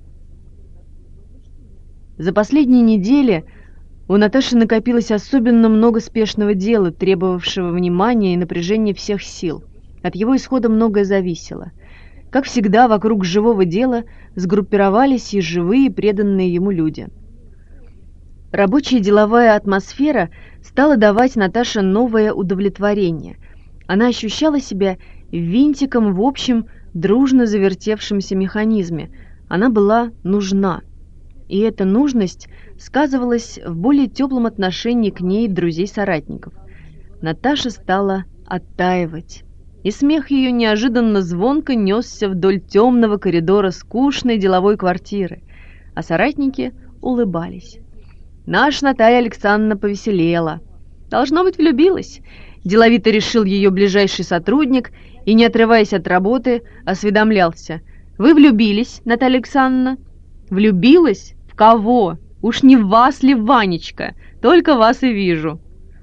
За последние недели у Наташи накопилось особенно много спешного дела, требовавшего внимания и напряжения всех сил. От его исхода многое зависело. Как всегда, вокруг живого дела сгруппировались и живые, преданные ему люди. Рабочая деловая атмосфера стала давать Наташе новое удовлетворение. Она ощущала себя винтиком в общем дружно завертевшемся механизме. Она была нужна. И эта нужность сказывалась в более теплом отношении к ней друзей-соратников. Наташа стала оттаивать. И смех ее неожиданно звонко несся вдоль темного коридора скучной деловой квартиры, а соратники улыбались. Наша Наталья Александровна повеселела. Должно быть, влюбилась. деловито решил ее ближайший сотрудник и, не отрываясь от работы, осведомлялся. «Вы влюбились, Наталья Александровна?» «Влюбилась? В кого? Уж не в вас ли, Ванечка? Только вас и вижу».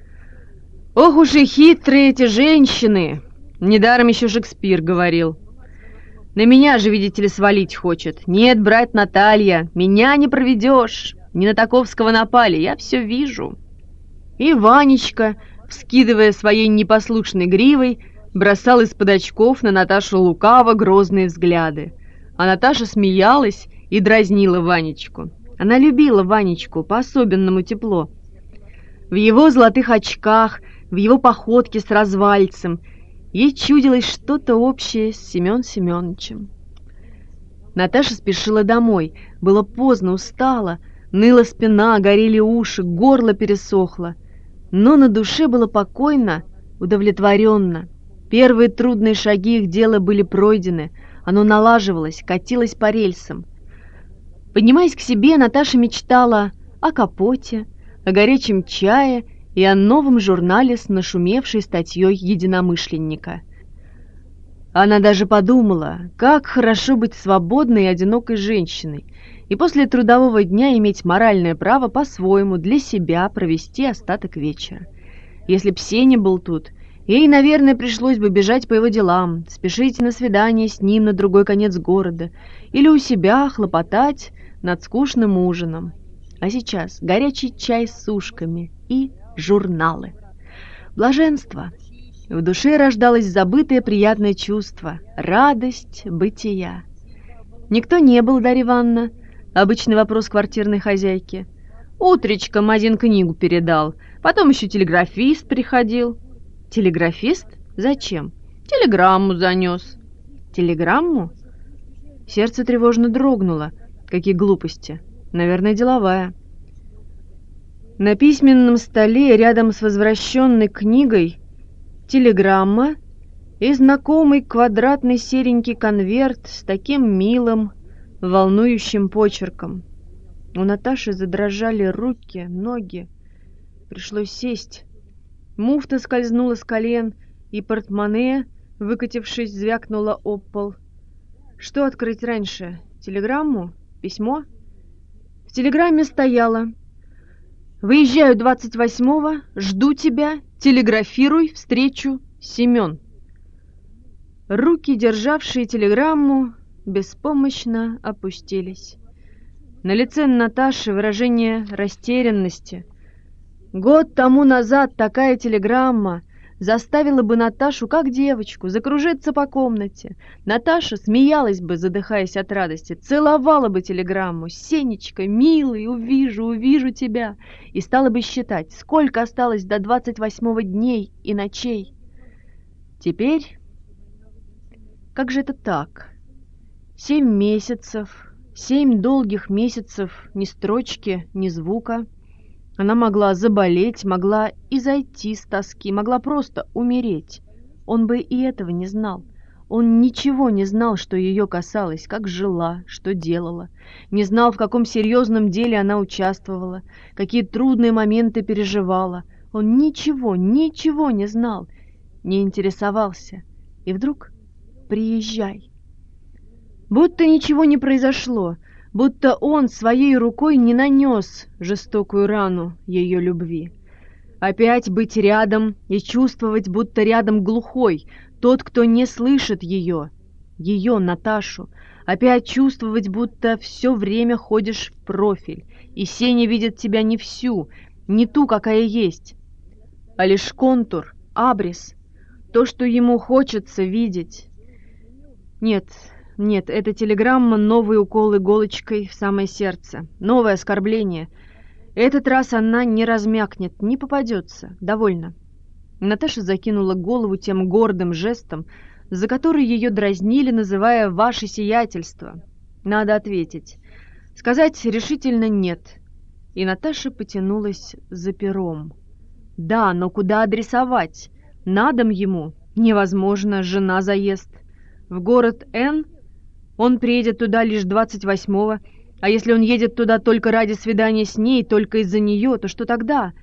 «Ох уж и хитрые эти женщины!» Недаром еще Шекспир говорил. «На меня же, видите ли, свалить хочет. Нет, брат Наталья, меня не проведешь. Не на таковского напали, я все вижу». И Ванечка, вскидывая своей непослушной гривой, бросал из-под очков на Наташу лукаво грозные взгляды. А Наташа смеялась и дразнила Ванечку. Она любила Ванечку по-особенному тепло. В его золотых очках, в его походке с развальцем ей чудилось что-то общее с Семен Семеновичем. Наташа спешила домой. Было поздно, устала. Ныла спина, горели уши, горло пересохло. Но на душе было покойно, удовлетворенно. Первые трудные шаги их дела были пройдены. Оно налаживалось, катилось по рельсам. Поднимаясь к себе, Наташа мечтала о капоте, о горячем чае и о новом журнале с нашумевшей статьей единомышленника. Она даже подумала, как хорошо быть свободной и одинокой женщиной, и после трудового дня иметь моральное право по-своему для себя провести остаток вечера. Если б Сеня был тут, ей, наверное, пришлось бы бежать по его делам, спешить на свидание с ним на другой конец города или у себя хлопотать над скучным ужином. А сейчас горячий чай с сушками и журналы. Блаженство. В душе рождалось забытое приятное чувство, радость бытия. Никто не был, Дарья Ивановна? Обычный вопрос квартирной хозяйки. Утречком один книгу передал, потом еще телеграфист приходил. Телеграфист? Зачем? Телеграмму занес. Телеграмму? Сердце тревожно дрогнуло. Какие глупости. Наверное, деловая. На письменном столе рядом с возвращенной книгой телеграмма и знакомый квадратный серенький конверт с таким милым, волнующим почерком. У Наташи задрожали руки, ноги. Пришлось сесть. Муфта скользнула с колен, и портмоне, выкатившись, звякнула об пол. Что открыть раньше? Телеграмму? Письмо? В телеграмме стояло: «Выезжаю двадцать восьмого, жду тебя, телеграфируй, встречу, Семен». Руки, державшие телеграмму, беспомощно опустились. На лице Наташи выражение растерянности. Год тому назад такая телеграмма заставила бы Наташу, как девочку, закружиться по комнате. Наташа смеялась бы, задыхаясь от радости, целовала бы телеграмму: «Сенечка, милый, увижу, увижу тебя», и стала бы считать, сколько осталось до двадцать восьмого дней и ночей. Теперь, как же это так? Семь месяцев, семь долгих месяцев, ни строчки, ни звука. Она могла заболеть, могла и зайти с тоски, могла просто умереть. Он бы и этого не знал. Он ничего не знал, что ее касалось, как жила, что делала. Не знал, в каком серьезном деле она участвовала, какие трудные моменты переживала. Он ничего, ничего не знал, не интересовался. И вдруг «приезжай». Будто ничего не произошло, будто он своей рукой не нанес жестокую рану ее любви. Опять быть рядом и чувствовать, будто рядом глухой, тот, кто не слышит ее, ее, Наташу. Опять чувствовать, будто все время ходишь в профиль, и Сеня видит тебя не всю, не ту, какая есть, а лишь контур, абрис, то, что ему хочется видеть. Нет, Нет, эта телеграмма — новый укол иголочкой в самое сердце, новое оскорбление. Этот раз она не размякнет, не попадется. Довольно. Наташа закинула голову тем гордым жестом, за который ее дразнили, называя «ваше сиятельство». Надо ответить. Сказать решительно «нет». И Наташа потянулась за пером. Да, но куда адресовать? На дом ему? Невозможно, жена заест. В город Н? Он приедет туда лишь двадцать восьмого, а если он едет туда только ради свидания с ней, только из-за нее, то что тогда?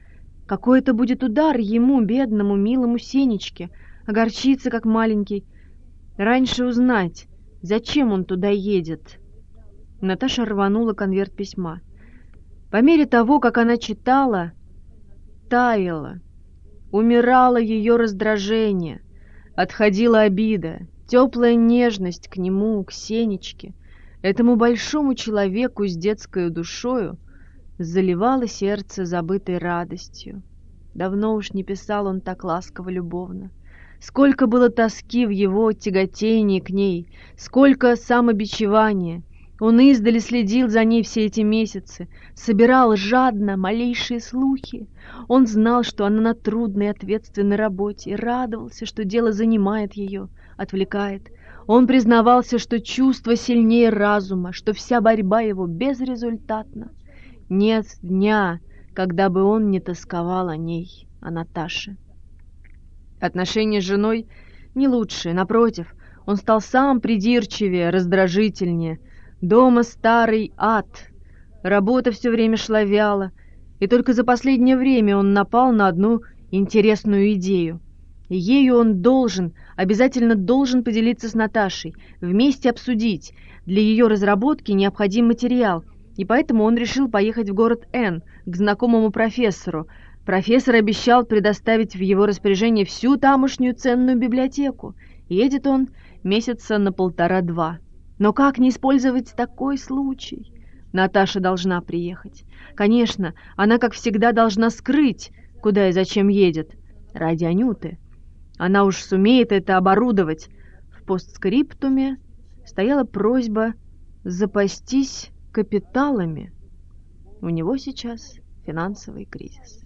Какой это будет удар ему, бедному, милому Сенечке, огорчиться как маленький. Раньше узнать, зачем он туда едет. Наташа рванула конверт письма. По мере того, как она читала, таяло, умирало ее раздражение, отходила обида, теплая нежность к нему, к Сенечке, этому большому человеку с детской душою, заливало сердце забытой радостью. Давно уж не писал он так ласково-любовно. Сколько было тоски в его тяготении к ней, сколько самобичевания. Он издали следил за ней все эти месяцы, собирал жадно малейшие слухи. Он знал, что она на трудной и ответственной работе, и радовался, что дело занимает ее, отвлекает. Он признавался, что чувство сильнее разума, что вся борьба его безрезультатна. Нет дня, когда бы он не тосковал о ней, о Наташе. Отношения с женой не лучшие, напротив, он стал сам придирчивее, раздражительнее. Дома старый ад, работа все время шла вяло, и только за последнее время он напал на одну интересную идею. И ею он должен, обязательно должен поделиться с Наташей, вместе обсудить. Для ее разработки необходим материал, и поэтому он решил поехать в город Н, к знакомому профессору. Профессор обещал предоставить в его распоряжение всю тамошнюю ценную библиотеку. Едет он месяца на полтора-два. Но как не использовать такой случай? Наташа должна приехать. Конечно, она, как всегда, должна скрыть, куда и зачем едет. Ради Анюты. Она уж сумеет это оборудовать. В постскриптуме стояла просьба запастись капиталами. У него сейчас финансовый кризис.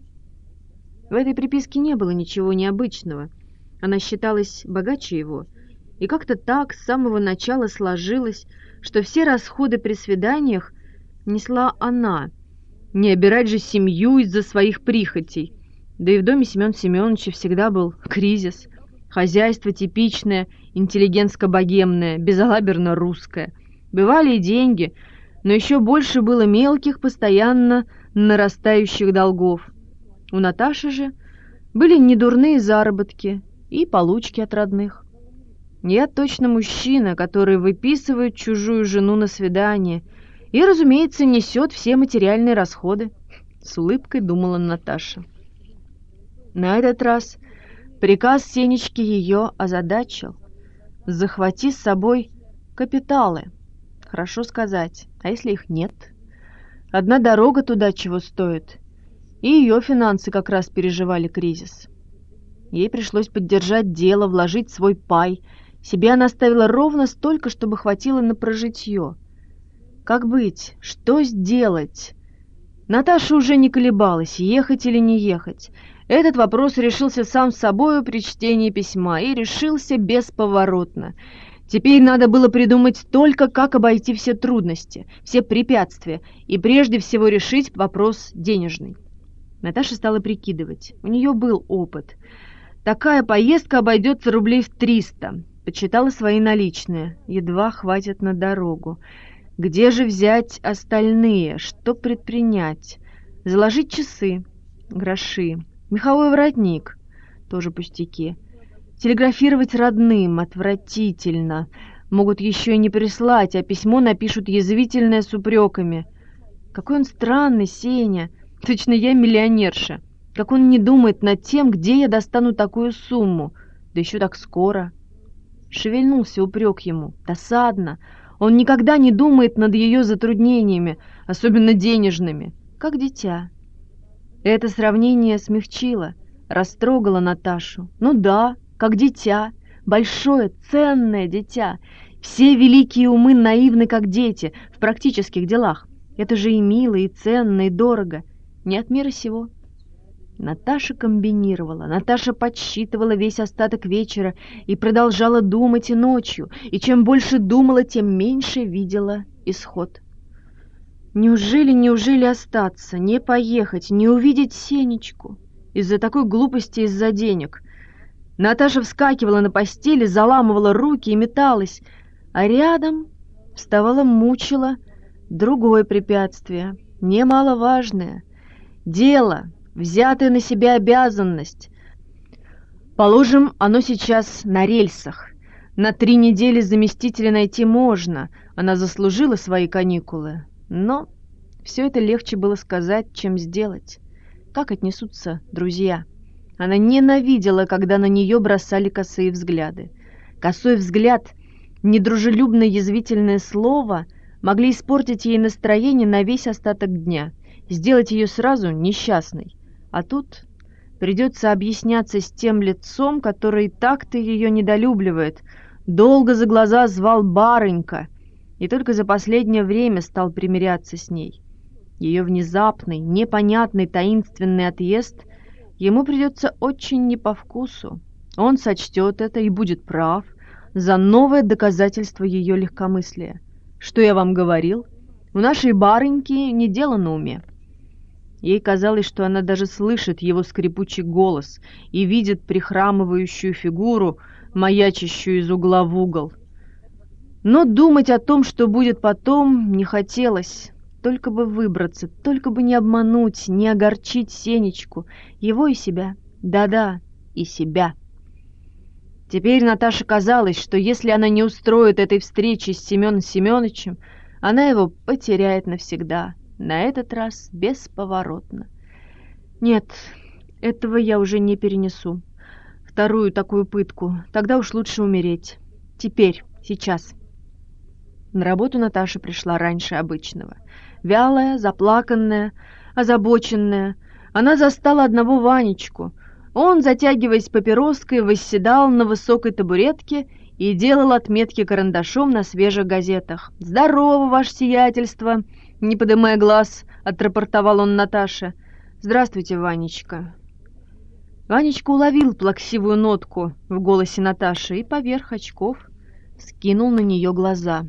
В этой приписке не было ничего необычного. Она считалась богаче его, и как-то так с самого начала сложилось, что все расходы при свиданиях несла она. Не обирать же семью из-за своих прихотей. Да и в доме Семена Семеновича всегда был кризис. Хозяйство типичное, интеллигентско-богемное, безалаберно-русское. Бывали и деньги, но еще больше было мелких, постоянно нарастающих долгов. У Наташи же были недурные заработки и получки от родных. Я точно мужчина, который выписывает чужую жену на свидание и, разумеется, несет все материальные расходы, с улыбкой думала Наташа. На этот раз приказ Сенечки ее озадачил. Захвати с собой капиталы. Хорошо сказать, а если их нет? Одна дорога туда чего стоит, и ее финансы как раз переживали кризис. Ей пришлось поддержать дело, вложить свой пай. Себе она оставила ровно столько, чтобы хватило на прожитье. Как быть? Что сделать? Наташа уже не колебалась, ехать или не ехать. Этот вопрос решился сам собою при чтении письма, и решился бесповоротно. Теперь надо было придумать только, как обойти все трудности, все препятствия, и прежде всего решить вопрос денежный. Наташа стала прикидывать. У нее был опыт. Такая поездка обойдется рублей в триста. Подсчитала свои наличные. Едва хватит на дорогу. Где же взять остальные? Что предпринять? Заложить часы, гроши, меховой воротник, тоже пустяки. Телеграфировать родным отвратительно. Могут еще и не прислать, а письмо напишут язвительное с упреками. Какой он странный, Сеня. Точно я миллионерша. Как он не думает над тем, где я достану такую сумму. Да еще так скоро. Шевельнулся упрек ему. Досадно. Он никогда не думает над ее затруднениями, особенно денежными, как дитя. Это сравнение смягчило, растрогало Наташу. Ну да, как дитя, большое, ценное дитя. Все великие умы наивны, как дети, в практических делах. Это же и мило, и ценно, и дорого. Не от мира сего. Наташа комбинировала, Наташа подсчитывала весь остаток вечера и продолжала думать и ночью, и чем больше думала, тем меньше видела исход. Неужели, неужели остаться, не поехать, не увидеть Сенечку? Из-за такой глупости, из-за денег. Наташа вскакивала на постели, заламывала руки и металась, а рядом вставала, мучила другое препятствие, немаловажное. Дело, взятая на себя обязанность. Положим, оно сейчас на рельсах. На три недели заместителя найти можно, она заслужила свои каникулы. Но все это легче было сказать, чем сделать. Как отнесутся друзья? Она ненавидела, когда на нее бросали косые взгляды. Косой взгляд, недружелюбное язвительное слово могли испортить ей настроение на весь остаток дня, сделать ее сразу несчастной. А тут придется объясняться с тем лицом, который так-то ее недолюбливает, долго за глаза звал барынька, и только за последнее время стал примиряться с ней. Ее внезапный, непонятный, таинственный отъезд ему придется очень не по вкусу. Он сочтет это и будет прав за новое доказательство ее легкомыслия. Что я вам говорил? У нашей барыньки не дело на уме. Ей казалось, что она даже слышит его скрипучий голос и видит прихрамывающую фигуру, маячащую из угла в угол. Но думать о том, что будет потом, не хотелось. Только бы выбраться, только бы не обмануть, не огорчить Сенечку, его и себя. Да-да, и себя. Теперь Наташе казалось, что если она не устроит этой встречи с Семеном Семеновичем, она его потеряет навсегда, на этот раз бесповоротно. Нет, этого я уже не перенесу. Вторую такую пытку, тогда уж лучше умереть. Теперь, сейчас. На работу Наташа пришла раньше обычного. Вялая, заплаканная, озабоченная. Она застала одного Ванечку. Он, затягиваясь папироской, восседал на высокой табуретке и делал отметки карандашом на свежих газетах. «Здорово, ваше сиятельство!» Не подымая глаз, отрапортовал он Наташе. «Здравствуйте, Ванечка». Ванечка уловил плаксивую нотку в голосе Наташи и поверх очков скинул на нее глаза.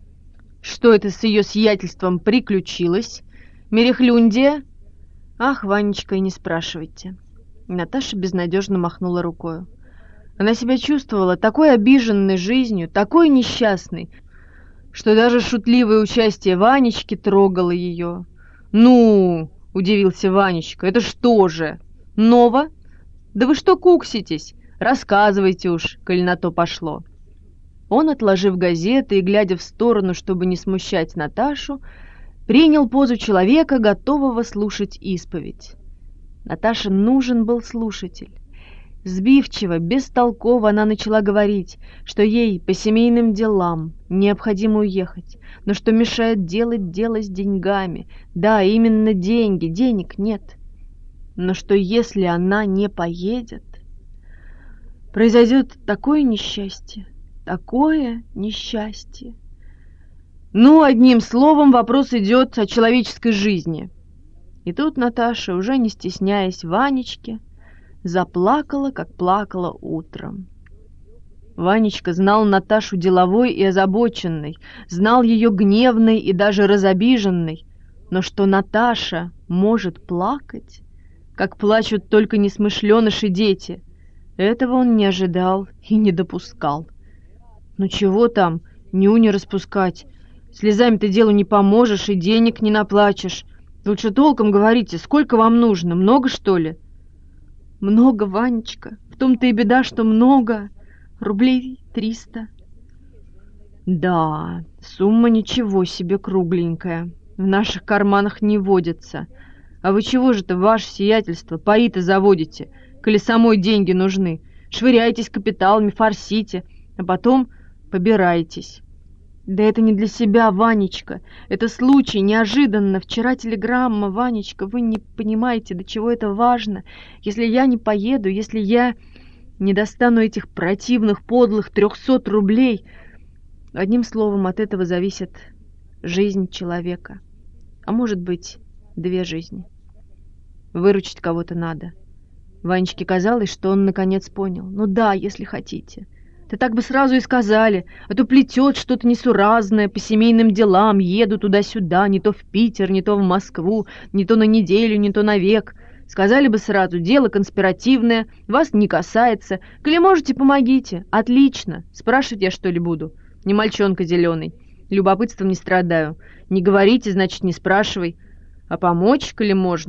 «Что это с ее сиятельством приключилось? Мерехлюндия?» «Ах, Ванечка, и не спрашивайте». Наташа безнадежно махнула рукою. Она себя чувствовала такой обиженной жизнью, такой несчастной, что даже шутливое участие Ванечки трогало ее. «Ну!» — удивился Ванечка. «Это что же? Ново? Да вы что кукситесь? Рассказывайте уж, коль на то пошло». Он, отложив газеты и глядя в сторону, чтобы не смущать Наташу, принял позу человека, готового слушать исповедь. Наташе нужен был слушатель. Сбивчиво, бестолково она начала говорить, что ей по семейным делам необходимо уехать, но что мешает делать дело с деньгами. Да, именно деньги, денег нет. Но что если она не поедет, произойдет такое несчастье, такое несчастье. Ну, одним словом, вопрос идет о человеческой жизни. И тут Наташа, уже не стесняясь Ванечки, заплакала, как плакала утром. Ванечка знал Наташу деловой и озабоченной, знал ее гневной и даже разобиженной, но что Наташа может плакать, как плачут только несмышленыши дети, этого он не ожидал и не допускал. Ну чего там, нюни распускать, слезами-то делу не поможешь и денег не наплачешь. Лучше толком говорите, сколько вам нужно, много что ли? Много, Ванечка, в том-то и беда, что много, рублей триста. Да, сумма ничего себе кругленькая, в наших карманах не водится. А вы чего же-то, ваше сиятельство, пари-то заводите, коли самой деньги нужны? Швыряйтесь капиталами, форсите, а потом побирайтесь. Да это не для себя, Ванечка, это случай, неожиданно. Вчера телеграмма, Ванечка, вы не понимаете, до чего это важно. Если я не поеду, если я не достану этих противных, подлых трехсот рублей, одним словом, от этого зависит жизнь человека. А может быть, две жизни. Выручить кого-то надо. Ванечке казалось, что он наконец понял. Ну да, если хотите. Да так бы сразу и сказали, а то плетет что-то несуразное, по семейным делам, еду туда-сюда, не то в Питер, не то в Москву, не то на неделю, не то на век. Сказали бы сразу, дело конспиративное, вас не касается. Коли можете, помогите. Отлично. Спрашивать я, что ли, буду? Не мальчонка зеленый. Любопытством не страдаю. Не говорите, значит, не спрашивай. А помочь, коли можно?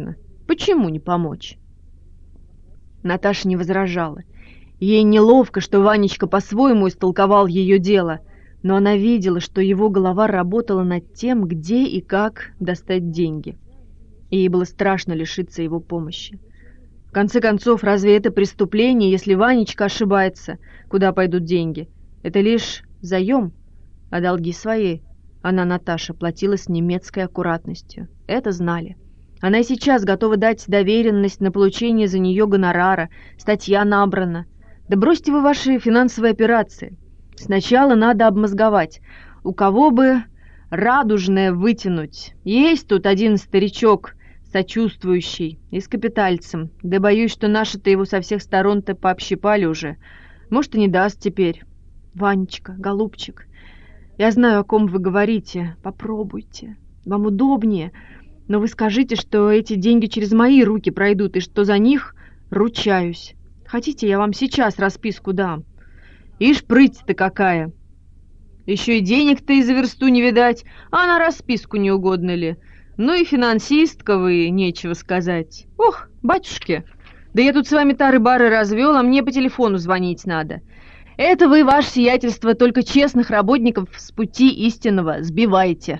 Почему не помочь?» Наташа не возражала. Ей неловко, что Ванечка по-своему истолковал ее дело, но она видела, что его голова работала над тем, где и как достать деньги. И ей было страшно лишиться его помощи. В конце концов, разве это преступление, если Ванечка ошибается, куда пойдут деньги? Это лишь заем, а долги свои она, Наташа, платила с немецкой аккуратностью. Это знали. Она и сейчас готова дать доверенность на получение за нее гонорара, статья набрана. Да бросьте вы ваши финансовые операции. Сначала надо обмозговать, у кого бы радужное вытянуть. Есть тут один старичок, сочувствующий, и с капитальцем. Да боюсь, что наши-то его со всех сторон-то пообщипали уже. Может, и не даст теперь. Ванечка, голубчик, я знаю, о ком вы говорите. Попробуйте. Вам удобнее. Но вы скажите, что эти деньги через мои руки пройдут, и что за них ручаюсь. Хотите, я вам сейчас расписку дам? Ишь, прыть-то какая! Еще и денег-то и за версту не видать, а на расписку не угодно ли? Ну и финансистка вы, нечего сказать. Ох, батюшки, да я тут с вами тары-бары развел, а мне по телефону звонить надо. Это вы, ваше сиятельство, только честных работников с пути истинного сбиваете.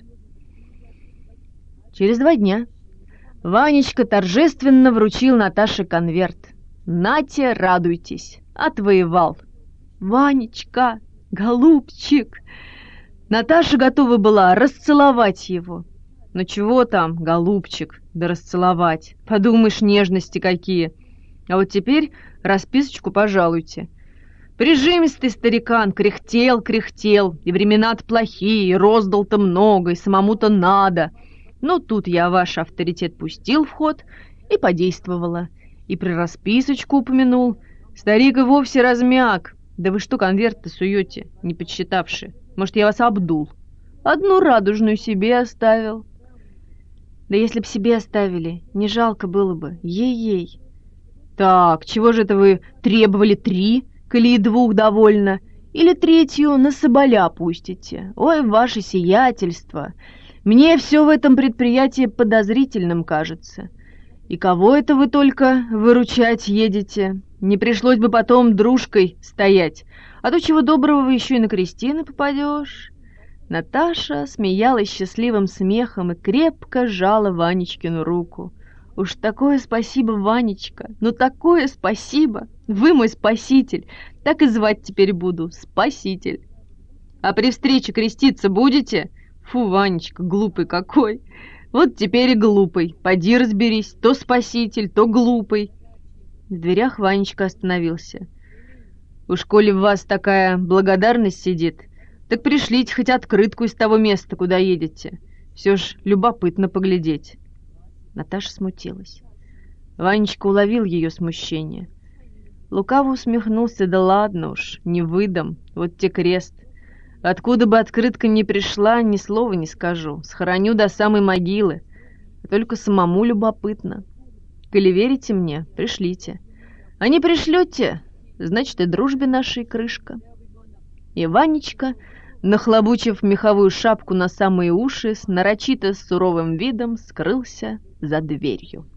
Через два дня Ванечка торжественно вручил Наташе конверт. «Нате, радуйтесь, отвоевал». «Ванечка, голубчик!» Наташа готова была расцеловать его. «Ну чего там, голубчик, да расцеловать? Подумаешь, нежности какие. А вот теперь расписочку пожалуйте». Прижимистый старикан кряхтел, кряхтел, и времена-то плохие, и роздал-то много, и самому-то надо. Но тут я ваш авторитет пустил в ход и подействовала. И про расписочку упомянул. Старик и вовсе размяк. Да вы что конверт-то суете, не подсчитавши? Может, я вас обдул? Одну радужную себе оставил. Да если б себе оставили, не жалко было бы, ей-ей. Так, чего же это вы требовали три, коли и двух довольно? Или третью на соболя пустите? Ой, ваше сиятельство! Мне все в этом предприятии подозрительным кажется. И кого это вы только выручать едете? Не пришлось бы потом дружкой стоять, а то чего доброго еще и на крестины попадешь». Наташа смеялась счастливым смехом и крепко сжала Ванечкину руку. «Уж такое спасибо, Ванечка, ну такое спасибо! Вы мой спаситель, так и звать теперь буду, спаситель. А при встрече креститься будете? Фу, Ванечка, глупый какой! Вот теперь и глупый, поди разберись, то спаситель, то глупый». В дверях Ванечка остановился. «Уж коли в вас такая благодарность сидит, так пришлите хоть открытку из того места, куда едете. Все ж любопытно поглядеть». Наташа смутилась. Ванечка уловил ее смущение. Лукаво усмехнулся: «Да ладно уж, не выдам, вот те крест. Откуда бы открытка ни пришла, ни слова не скажу, схороню до самой могилы. А только самому любопытно. Коли верите мне, пришлите. А не пришлете, значит, и дружбе нашей крышка». И Ванечка, нахлобучив меховую шапку на самые уши, с нарочито суровым видом скрылся за дверью.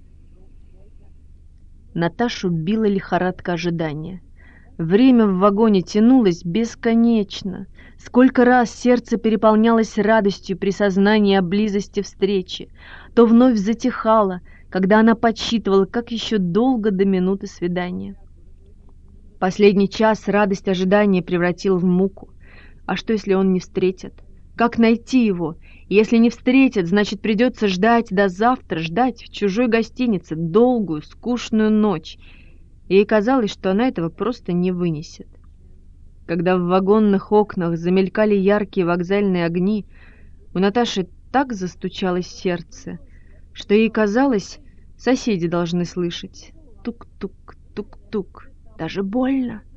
Наташу била лихорадка ожидания. Время в вагоне тянулось бесконечно. Сколько раз сердце переполнялось радостью при сознании о близости встречи, то вновь затихало, когда она подсчитывала, как еще долго до минуты свидания. Последний час радость ожидания превратил в муку. А что, если он не встретит? Как найти его? Если не встретит, значит, придется ждать до завтра, ждать в чужой гостинице долгую, скучную ночь. Ей казалось, что она этого просто не вынесет. Когда в вагонных окнах замелькали яркие вокзальные огни, у Наташи так застучалось сердце, что ей казалось, соседи должны слышать. Тук-тук, тук-тук. Даже больно.